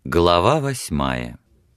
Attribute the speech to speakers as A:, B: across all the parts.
A: Глава 8.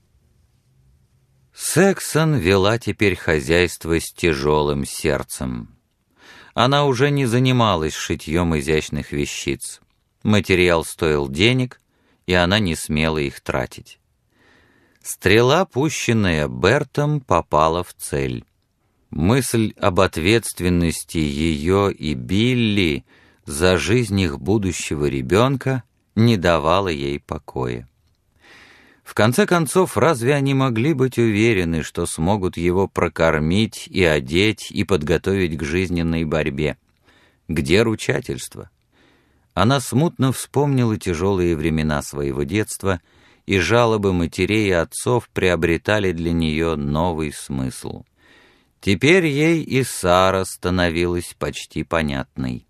A: Сексон вела теперь хозяйство с тяжелым сердцем. Она уже не занималась шитьем изящных вещиц. Материал стоил денег, и она не смела их тратить. Стрела, пущенная Бертом, попала в цель. Мысль об ответственности ее и Билли за жизнь их будущего ребенка не давала ей покоя. В конце концов, разве они могли быть уверены, что смогут его прокормить и одеть и подготовить к жизненной борьбе? Где ручательство? Она смутно вспомнила тяжелые времена своего детства, и жалобы матерей и отцов приобретали для нее новый смысл. Теперь ей и Сара становилась почти понятной.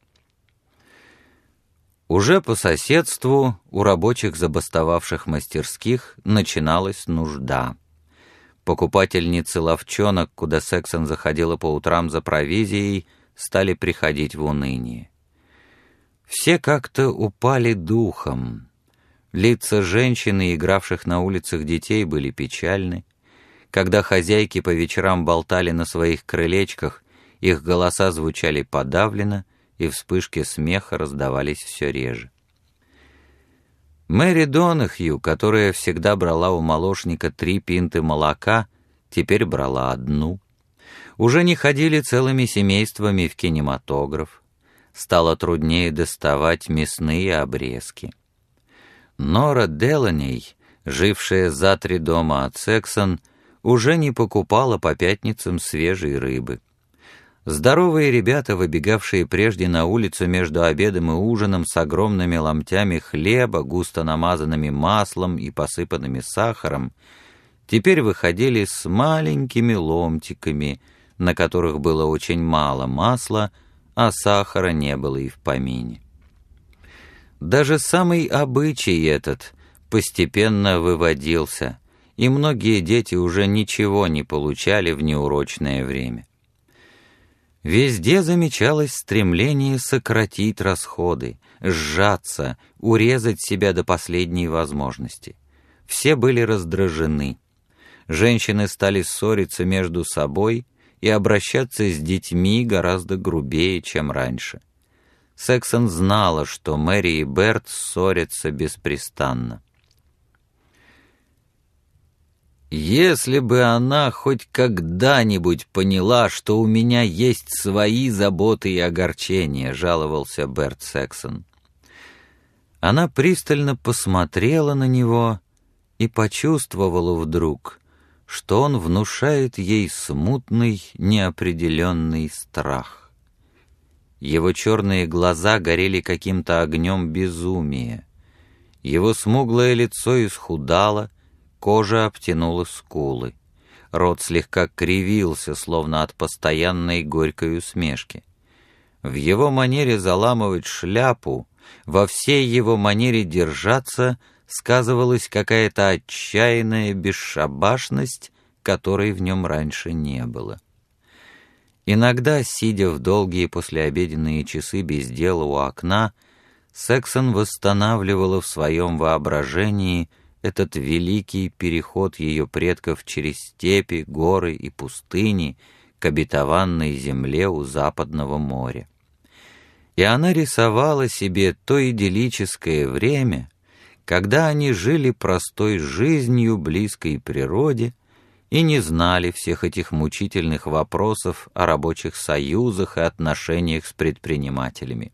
A: Уже по соседству у рабочих забастовавших мастерских начиналась нужда. Покупательницы лавчонок, куда Сексон заходила по утрам за провизией, стали приходить в уныние. Все как-то упали духом. Лица женщин, игравших на улицах детей, были печальны. Когда хозяйки по вечерам болтали на своих крылечках, их голоса звучали подавленно, и вспышки смеха раздавались все реже. Мэри Донахью, которая всегда брала у молочника 3 пинты молока, теперь брала 1. Уже не ходили целыми семействами в кинематограф. Стало труднее доставать мясные обрезки. Нора Деланей, жившая за 3 дома от Сексон, уже не покупала по пятницам свежей рыбы. Здоровые ребята, выбегавшие прежде на улицу между обедом и ужином с огромными ломтями хлеба, густо намазанными маслом и посыпанными сахаром, теперь выходили с маленькими ломтиками, на которых было очень мало масла, а сахара не было и в помине. Даже самый обычай этот постепенно выводился, и многие дети уже ничего не получали в неурочное время. Везде замечалось стремление сократить расходы, сжаться, урезать себя до последней возможности. Все были раздражены. Женщины стали ссориться между собой и обращаться с детьми гораздо грубее, чем раньше. Сексон знала, что Мэри и Берт ссорятся беспрестанно. «Если бы она хоть когда-нибудь поняла, что у меня есть свои заботы и огорчения», — жаловался Берт Сексон. Она пристально посмотрела на него и почувствовала вдруг, что он внушает ей смутный, неопределенный страх. Его черные глаза горели каким-то огнем безумия. Его смуглое лицо исхудало, кожа обтянула скулы. Рот слегка кривился, словно от постоянной горькой усмешки. В его манере заламывать шляпу, во всей его манере держаться сказывалась какая-то отчаянная бесшабашность, которой в нем раньше не было. Иногда, сидя в долгие послеобеденные часы без дела у окна, Сексон восстанавливала в своем воображении этот великий переход ее предков через степи, горы и пустыни к обетованной земле у Западного моря. И она рисовала себе то идиллическое время, когда они жили простой жизнью, близкой природе, и не знали всех этих мучительных вопросов о рабочих союзах и отношениях с предпринимателями.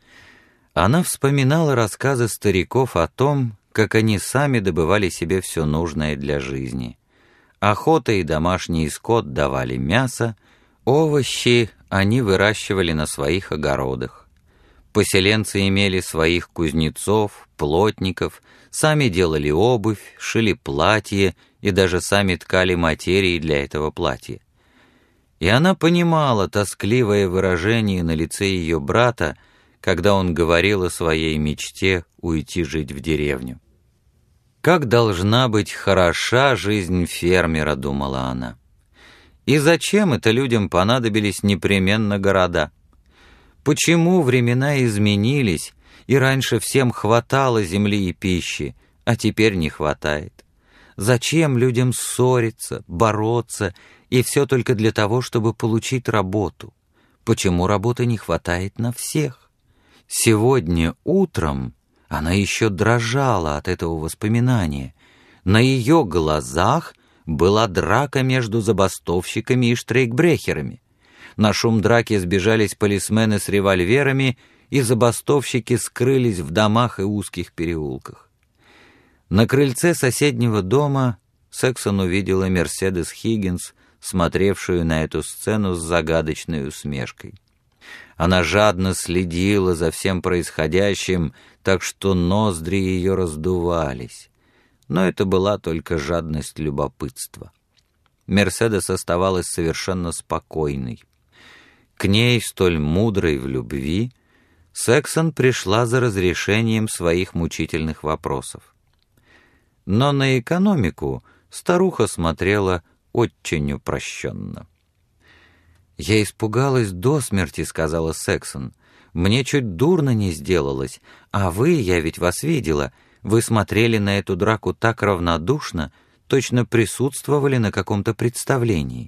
A: Она вспоминала рассказы стариков о том, как они сами добывали себе все нужное для жизни. Охота и домашний скот давали мясо, овощи они выращивали на своих огородах. Поселенцы имели своих кузнецов, плотников, сами делали обувь, шили платья и даже сами ткали материи для этого платья. И она понимала тоскливое выражение на лице ее брата, когда он говорил о своей мечте уйти жить в деревню. «Как должна быть хороша жизнь фермера», — думала она. «И зачем это людям понадобились непременно города? Почему времена изменились, и раньше всем хватало земли и пищи, а теперь не хватает. Зачем людям ссориться, бороться, и все только для того, чтобы получить работу? Почему работы не хватает на всех? Сегодня утром она еще дрожала от этого воспоминания. На ее глазах была драка между забастовщиками и штрейкбрехерами. На шум драки сбежались полисмены с револьверами, и забастовщики скрылись в домах и узких переулках. На крыльце соседнего дома Сексон увидела Мерседес Хиггинс, смотревшую на эту сцену с загадочной усмешкой. Она жадно следила за всем происходящим, так что ноздри ее раздувались. Но это была только жадность любопытства. Мерседес оставалась совершенно спокойной. К ней, столь мудрой в любви, Сексон пришла за разрешением своих мучительных вопросов. Но на экономику старуха смотрела очень упрощенно. «Я испугалась до смерти», — сказала Сексон. «Мне чуть дурно не сделалось, а вы, я ведь вас видела, вы смотрели на эту драку так равнодушно, точно присутствовали на каком-то представлении».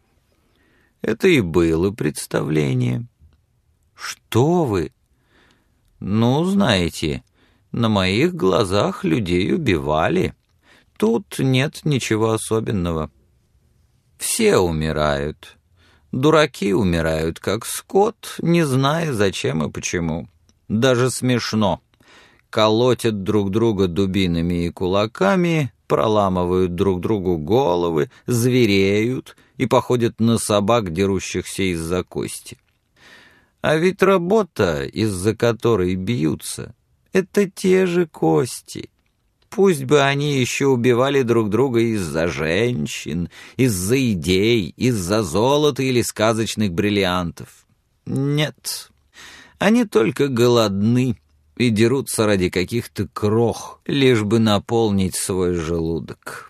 A: «Это и было представление». «Что вы?» «Ну, знаете, на моих глазах людей убивали. Тут нет ничего особенного. Все умирают». Дураки умирают, как скот, не зная, зачем и почему. Даже смешно. Колотят друг друга дубинами и кулаками, проламывают друг другу головы, звереют и походят на собак, дерущихся из-за кости. А ведь работа, из-за которой бьются, это те же кости. Пусть бы они еще убивали друг друга из-за женщин, из-за идей, из-за золота или сказочных бриллиантов. Нет, они только голодны и дерутся ради каких-то крох, лишь бы наполнить свой желудок.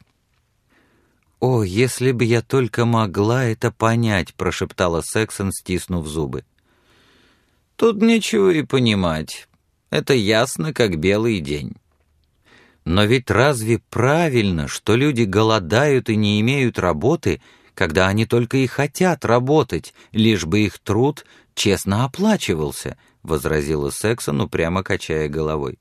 A: «О, если бы я только могла это понять», — прошептала Сексон, стиснув зубы. «Тут нечего и понимать. Это ясно, как белый день». Но ведь разве правильно, что люди голодают и не имеют работы, когда они только и хотят работать, лишь бы их труд честно оплачивался, — возразила Сексон, упрямо качая головой.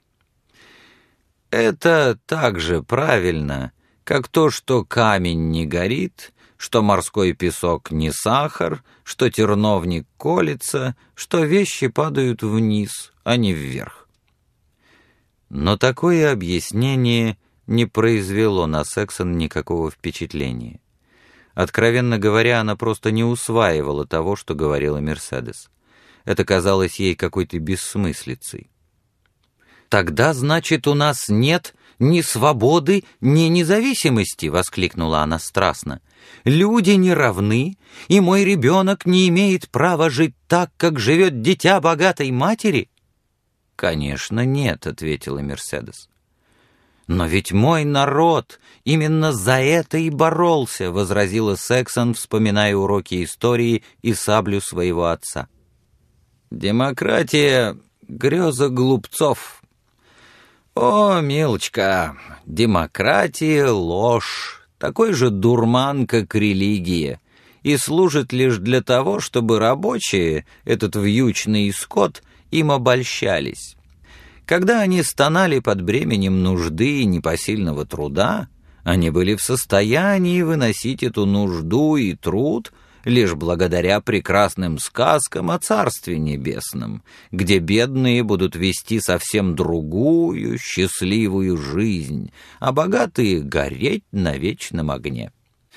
A: Это так же правильно, как то, что камень не горит, что морской песок не сахар, что терновник колется, что вещи падают вниз, а не вверх. Но такое объяснение не произвело на Сексон никакого впечатления. Откровенно говоря, она просто не усваивала того, что говорила Мерседес. Это казалось ей какой-то бессмыслицей. «Тогда, значит, у нас нет ни свободы, ни независимости!» — воскликнула она страстно. «Люди не равны, и мой ребенок не имеет права жить так, как живет дитя богатой матери?» «Конечно, нет», — ответила Мерседес. «Но ведь мой народ именно за это и боролся», — возразила Сексон, вспоминая уроки истории и саблю своего отца. «Демократия — греза глупцов». «О, милочка, демократия — ложь, такой же дурман, как религия, и служит лишь для того, чтобы рабочие, этот вьючный скот, им обольщались. Когда они стонали под бременем нужды и непосильного труда, они были в состоянии выносить эту нужду и труд лишь благодаря прекрасным сказкам о Царстве Небесном, где бедные будут вести совсем другую, счастливую жизнь, а богатые гореть на вечном огне.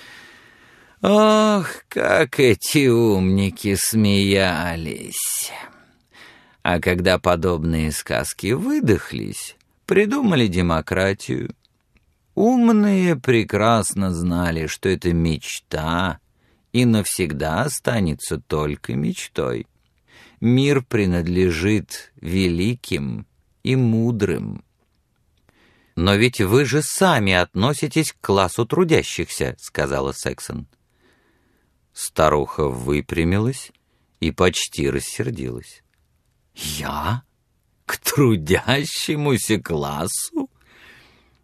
A: Ох, как эти умники смеялись! А когда подобные сказки выдохлись, придумали демократию. Умные прекрасно знали, что это мечта, и навсегда останется только мечтой. Мир принадлежит великим и мудрым. «Но ведь вы же сами относитесь к классу трудящихся», — сказала Сексон. Старуха выпрямилась и почти рассердилась. «Я? К трудящемуся классу?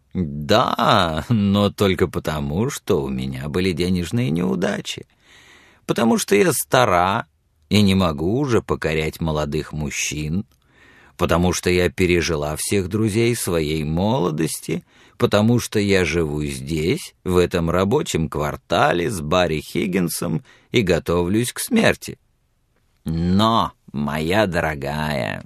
A: Да, но только потому, что у меня были денежные неудачи. Потому что я стара и не могу уже покорять молодых мужчин. Потому что я пережила всех друзей своей молодости. Потому что я живу здесь, в этом рабочем квартале с Барри Хиггинсом и готовлюсь к смерти. Но, моя дорогая,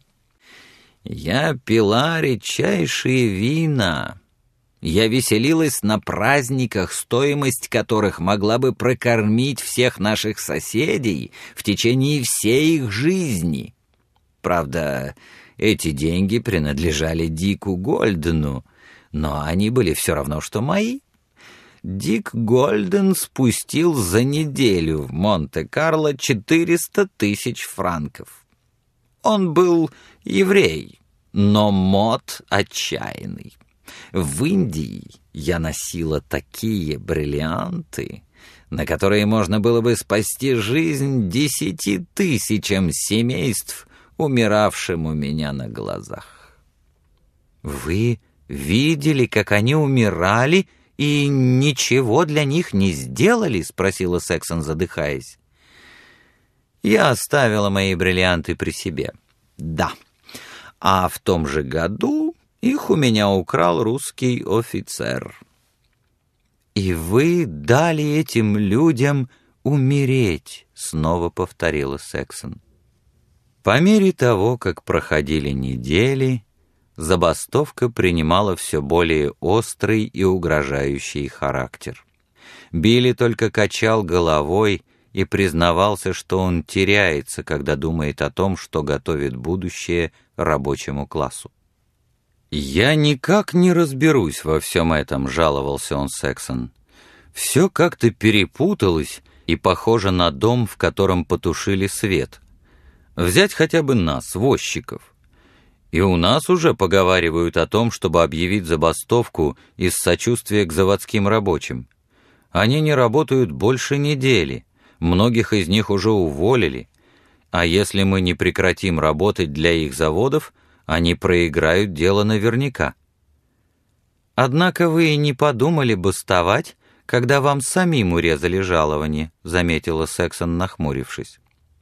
A: я пила редчайшие вина. Я веселилась на праздниках, стоимость которых могла бы прокормить всех наших соседей в течение всей их жизни. Правда, эти деньги принадлежали Дику Гольдену, но они были все равно, что мои. Дик Гольден спустил за неделю в Монте-Карло 400 тысяч франков. Он был еврей, но мод отчаянный. В Индии я носила такие бриллианты, на которые можно было бы спасти жизнь 10 тысячам семейств, умиравшим у меня на глазах. Вы видели, как они умирали, и ничего для них не сделали? — спросила Сексон, задыхаясь. Я оставила мои бриллианты при себе. Да. А в том же году их у меня украл русский офицер. И вы дали этим людям умереть, — снова повторила Сексон. По мере того, как проходили недели, забастовка принимала все более острый и угрожающий характер. Билли только качал головой и признавался, что он теряется, когда думает о том, что готовит будущее рабочему классу. «Я никак не разберусь во всем этом», — жаловался он Сексон. «Все как-то перепуталось и похоже на дом, в котором потушили свет. Взять хотя бы нас, возчиков. И у нас уже поговаривают о том, чтобы объявить забастовку из сочувствия к заводским рабочим. Они не работают больше недели, многих из них уже уволили, а если мы не прекратим работать для их заводов, они проиграют дело наверняка. Однако вы и не подумали бастовать, когда вам самим урезали жалование, заметила Сексон, нахмурившись.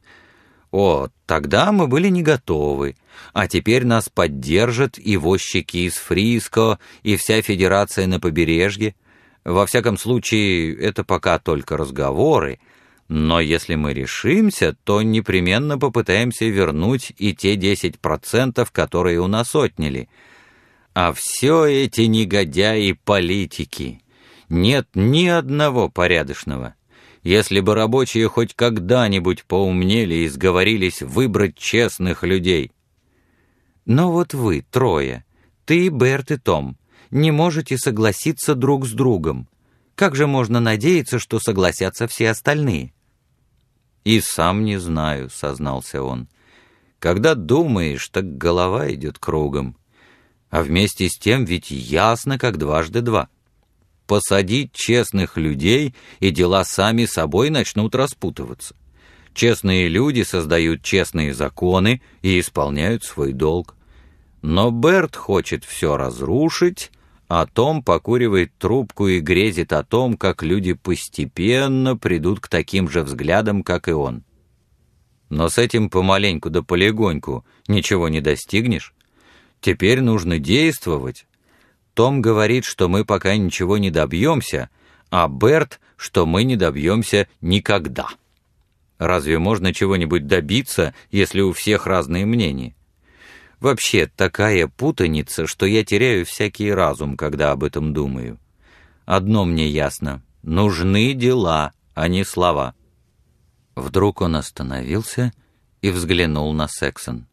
A: О, тогда мы были не готовы, а теперь нас поддержат и возчики из Фриско, и вся федерация на побережье. Во всяком случае, это пока только разговоры, но если мы решимся, то непременно попытаемся вернуть и те 10%, которые у нас отняли. А все эти негодяи-политики, нет ни одного порядочного. Если бы рабочие хоть когда-нибудь поумнели и сговорились выбрать честных людей. Но вот вы, трое, ты, Берт и Том, не можете согласиться друг с другом. Как же можно надеяться, что согласятся все остальные? «И сам не знаю», — сознался он. «Когда думаешь, так голова идет кругом. А вместе с тем ведь ясно, как дважды два. Посадить честных людей, и дела сами собой начнут распутываться. Честные люди создают честные законы и исполняют свой долг. Но Берт хочет все разрушить, а Том покуривает трубку и грезит о том, как люди постепенно придут к таким же взглядам, как и он. Но с этим помаленьку да полегоньку ничего не достигнешь. Теперь нужно действовать. Том говорит, что мы пока ничего не добьемся, а Берт, что мы не добьемся никогда. Разве можно чего-нибудь добиться, если у всех разные мнения? Вообще, такая путаница, что я теряю всякий разум, когда об этом думаю. Одно мне ясно — нужны дела, а не слова. Вдруг он остановился и взглянул на Сексон.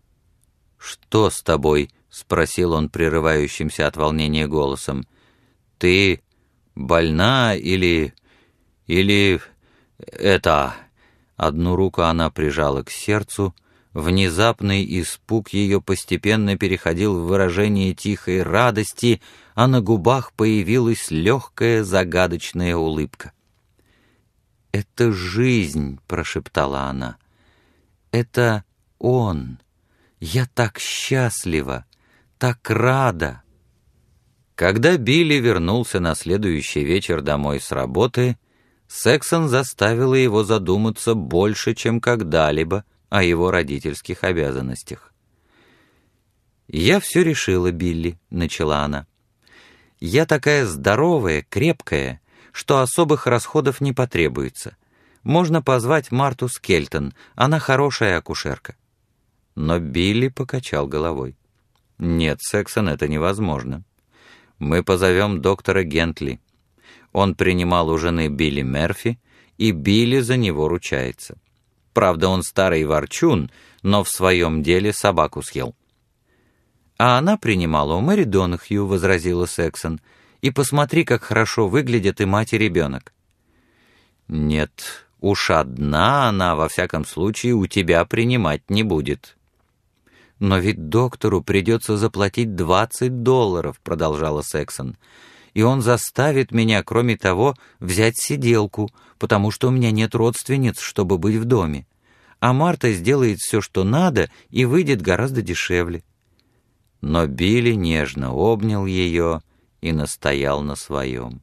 A: «Что с тобой?» — спросил он прерывающимся от волнения голосом. «Ты больна или... это...» Одну руку она прижала к сердцу. Внезапный испуг ее постепенно переходил в выражение тихой радости, а на губах появилась легкая загадочная улыбка. «Это жизнь», — прошептала она. «Это он. Я так счастлива, так рада». Когда Билли вернулся на следующий вечер домой с работы, Сексон заставила его задуматься больше, чем когда-либо о его родительских обязанностях. «Я все решила, Билли», — начала она. «Я такая здоровая, крепкая, что особых расходов не потребуется. Можно позвать Марту Скельтон, она хорошая акушерка». Но Билли покачал головой. «Нет, Сексон, это невозможно. Мы позовем доктора Гентли. Он принимал у жены Билли Мерфи, и Билли за него ручается. Правда, он старый ворчун, но в своем деле собаку съел». «А она принимала у Мэри Донахью», — возразила Сексон. «И посмотри, как хорошо выглядят и мать, и ребенок». «Нет, уж одна она, во всяком случае, у тебя принимать не будет». «Но ведь доктору придется заплатить $20, — продолжала Сексон. «И он заставит меня, кроме того, взять сиделку, потому что у меня нет родственниц, чтобы быть в доме. А Марта сделает все, что надо, и выйдет гораздо дешевле». Но Билли нежно обнял ее и настоял на своем.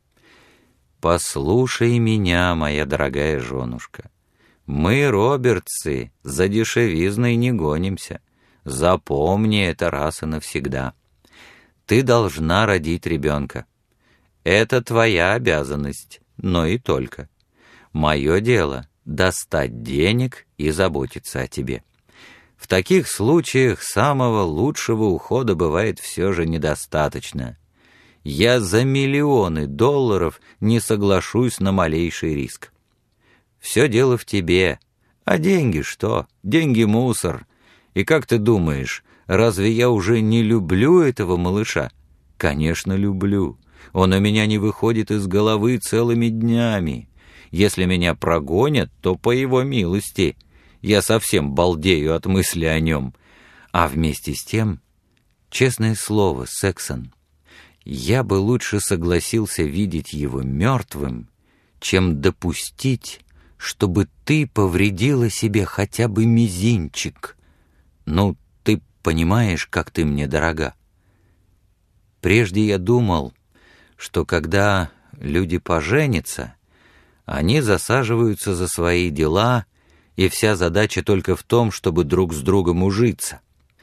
A: «Послушай меня, моя дорогая женушка. Мы, робертсы, за дешевизной не гонимся. Запомни это раз и навсегда. Ты должна родить ребенка. Это твоя обязанность, но и только. Мое дело — достать денег и заботиться о тебе. В таких случаях самого лучшего ухода бывает все же недостаточно. Я за $миллионы не соглашусь на малейший риск. Все дело в тебе. А деньги что? Деньги — мусор. И как ты думаешь, разве я уже не люблю этого малыша? Конечно, люблю. Он у меня не выходит из головы целыми днями. Если меня прогонят, то по его милости. Я совсем балдею от мысли о нем. А вместе с тем, честное слово, Сексон, я бы лучше согласился видеть его мертвым, чем допустить, чтобы ты повредила себе хотя бы мизинчик. Ну, ты понимаешь, как ты мне дорога. Прежде я думал, что когда люди поженятся, они засаживаются за свои дела, и вся задача только в том, чтобы друг с другом ужиться.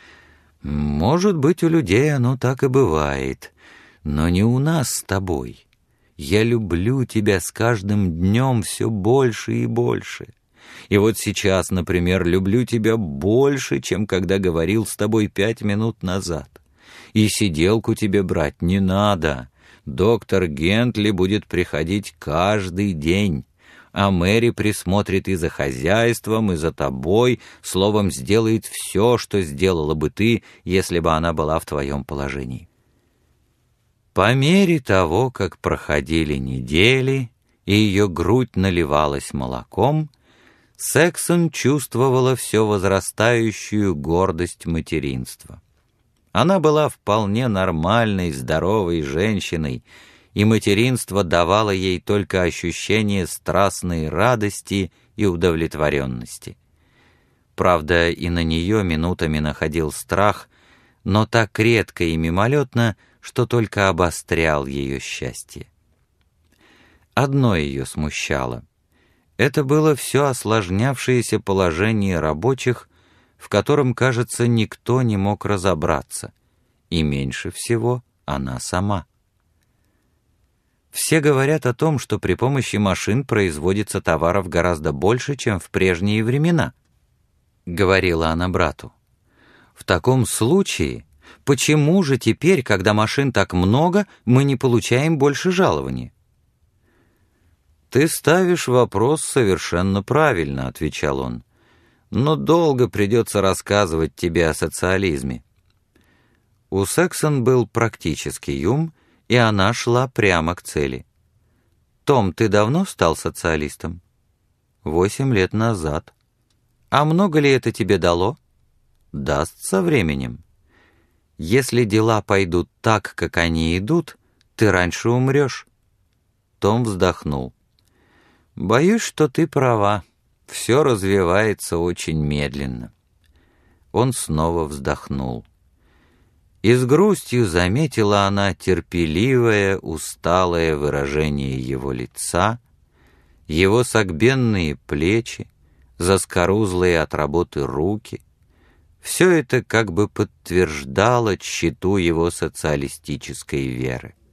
A: Может быть, у людей оно так и бывает, но не у нас с тобой. Я люблю тебя с каждым днем все больше и больше. И вот сейчас, например, люблю тебя больше, чем когда говорил с тобой 5 минут назад. И сиделку тебе брать не надо. Доктор Гентли будет приходить каждый день. А Мэри присмотрит и за хозяйством, и за тобой, словом, сделает все, что сделала бы ты, если бы она была в твоем положении. По мере того, как проходили недели, и ее грудь наливалась молоком, Сексон чувствовала все возрастающую гордость материнства. Она была вполне нормальной, здоровой женщиной, и материнство давало ей только ощущение страстной радости и удовлетворенности. Правда, и на нее минутами находил страх, но так редко и мимолетно, что только обострял ее счастье. Одно ее смущало. Это было все осложнявшееся положение рабочих, в котором, кажется, никто не мог разобраться, и меньше всего она сама. Все говорят о том, что при помощи машин производится товаров гораздо больше, чем в прежние времена, — говорила она брату. В таком случае, почему же теперь, когда машин так много, мы не получаем больше жалований? «Ты ставишь вопрос совершенно правильно», — отвечал он, — «но долго придется рассказывать тебе о социализме». У Сексон был практический ум, и она шла прямо к цели. «Том, ты давно стал социалистом?» 8 лет назад. «А много ли это тебе дало?» «Даст со временем. Если дела пойдут так, как они идут, ты раньше умрешь». Том вздохнул. «Боюсь, что ты права. Все развивается очень медленно». Он снова вздохнул. И с грустью заметила она терпеливое, усталое выражение его лица, его согбенные плечи, заскорузлые от работы руки. Все это как бы подтверждало тщету его социалистической веры.